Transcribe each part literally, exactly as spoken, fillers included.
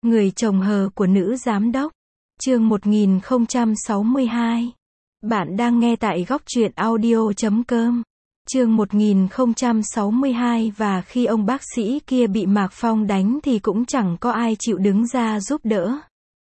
Người chồng hờ của nữ giám đốc. Chương một nghìn không trăm sáu mươi hai. Bạn đang nghe tại góc truyện audio chấm com. Chương một nghìn không trăm sáu mươi hai. Và khi ông bác sĩ kia bị Mạc Phong đánh thì cũng chẳng có ai chịu đứng ra giúp đỡ.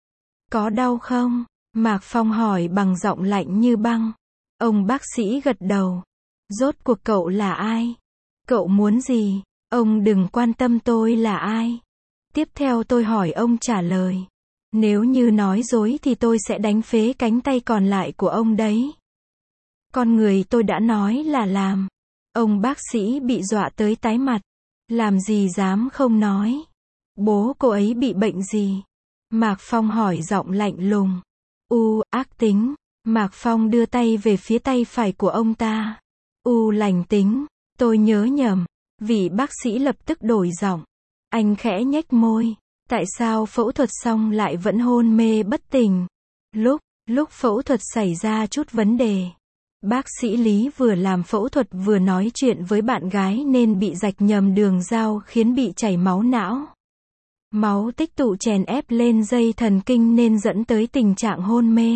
Có đau không? Mạc Phong hỏi bằng giọng lạnh như băng. Ông bác sĩ gật đầu. Rốt cuộc cậu là ai? Cậu muốn gì? Ông đừng quan tâm tôi là ai. Tiếp theo tôi hỏi ông trả lời. Nếu như nói dối thì tôi sẽ đánh phế cánh tay còn lại của ông đấy. Con người tôi đã nói là làm. Ông bác sĩ bị dọa tới tái mặt. Làm gì dám không nói. Bố cô ấy bị bệnh gì? Mạc Phong hỏi giọng lạnh lùng. U, ác tính. Mạc Phong đưa tay về phía tay phải của ông ta. U lành tính. Tôi nhớ nhầm. Vị bác sĩ lập tức đổi giọng. Anh khẽ nhếch môi. Tại sao phẫu thuật xong lại vẫn hôn mê bất tỉnh? Lúc, lúc phẫu thuật xảy ra chút vấn đề. Bác sĩ Lý vừa làm phẫu thuật vừa nói chuyện với bạn gái nên bị rạch nhầm đường dao khiến bị chảy máu não. Máu tích tụ chèn ép lên dây thần kinh nên dẫn tới tình trạng hôn mê.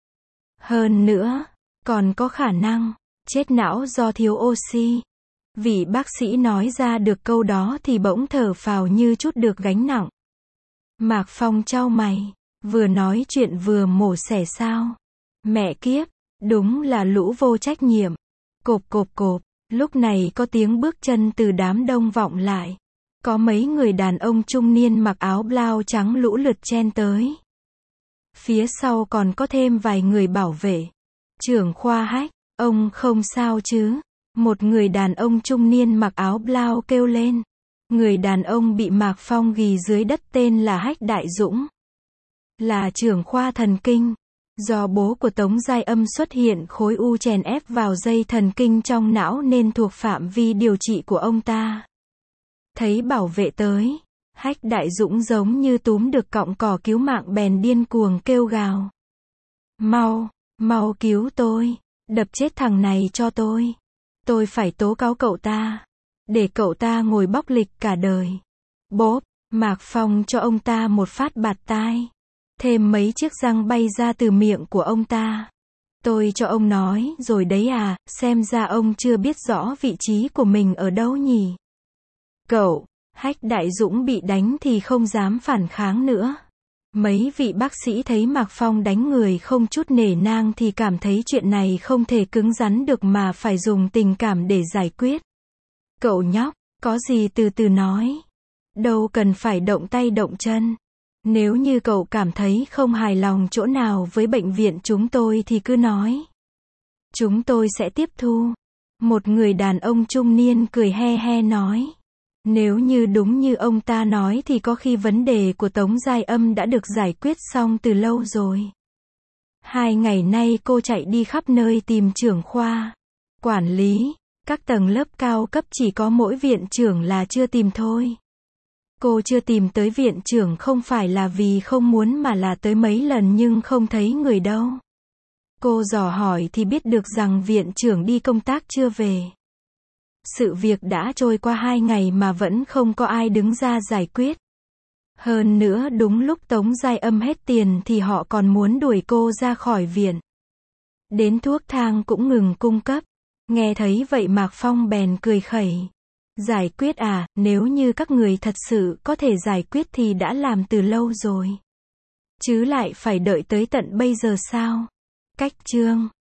Hơn nữa, còn có khả năng chết não do thiếu oxy. Vị bác sĩ nói ra được câu đó thì bỗng thở phào như chút được gánh nặng. Mạc Phong chau mày, vừa nói chuyện vừa mổ xẻ sao? Mẹ kiếp, đúng là lũ vô trách nhiệm. Cộp cộp cộp, lúc này có tiếng bước chân từ đám đông vọng lại. Có mấy người đàn ông trung niên mặc áo blau trắng lũ lượt chen tới. Phía sau còn có thêm vài người bảo vệ. Trưởng khoa Hách, ông không sao chứ? Một người đàn ông trung niên mặc áo blau kêu lên. Người đàn ông bị Mạc Phong ghì dưới đất tên là Hách Đại Dũng. Là trưởng khoa thần kinh. Do bố của Tống Giai Âm xuất hiện khối u chèn ép vào dây thần kinh trong não nên thuộc phạm vi điều trị của ông ta. Thấy bảo vệ tới, Hách Đại Dũng giống như túm được cọng cỏ cứu mạng bèn điên cuồng kêu gào. Mau, mau cứu tôi, đập chết thằng này cho tôi. Tôi phải tố cáo cậu ta. Để cậu ta ngồi bóc lịch cả đời. Bốp, Mạc Phong cho ông ta một phát bạt tai. Thêm mấy chiếc răng bay ra từ miệng của ông ta. Tôi cho ông nói rồi đấy à, xem ra ông chưa biết rõ vị trí của mình ở đâu nhỉ. Cậu, Hách Đại Dũng bị đánh thì không dám phản kháng nữa. Mấy vị bác sĩ thấy Mạc Phong đánh người không chút nể nang thì cảm thấy chuyện này không thể cứng rắn được mà phải dùng tình cảm để giải quyết. Cậu nhóc, có gì từ từ nói. Đâu cần phải động tay động chân. Nếu như cậu cảm thấy không hài lòng chỗ nào với bệnh viện chúng tôi thì cứ nói. Chúng tôi sẽ tiếp thu. Một người đàn ông trung niên cười he he nói. Nếu như đúng như ông ta nói thì có khi vấn đề của Tống Giai Âm đã được giải quyết xong từ lâu rồi. Hai ngày nay cô chạy đi khắp nơi tìm trưởng khoa, quản lý, các tầng lớp cao cấp, chỉ có mỗi viện trưởng là chưa tìm thôi. Cô chưa tìm tới viện trưởng không phải là vì không muốn mà là tới mấy lần nhưng không thấy người đâu. Cô dò hỏi thì biết được rằng viện trưởng đi công tác chưa về. Sự việc đã trôi qua hai ngày mà vẫn không có ai đứng ra giải quyết. Hơn nữa đúng lúc Tống Giai Âm hết tiền thì họ còn muốn đuổi cô ra khỏi viện. Đến thuốc thang cũng ngừng cung cấp. Nghe thấy vậy Mạc Phong bèn cười khẩy. Giải quyết à, nếu như các người thật sự có thể giải quyết thì đã làm từ lâu rồi. Chứ lại phải đợi tới tận bây giờ sao? Cách chương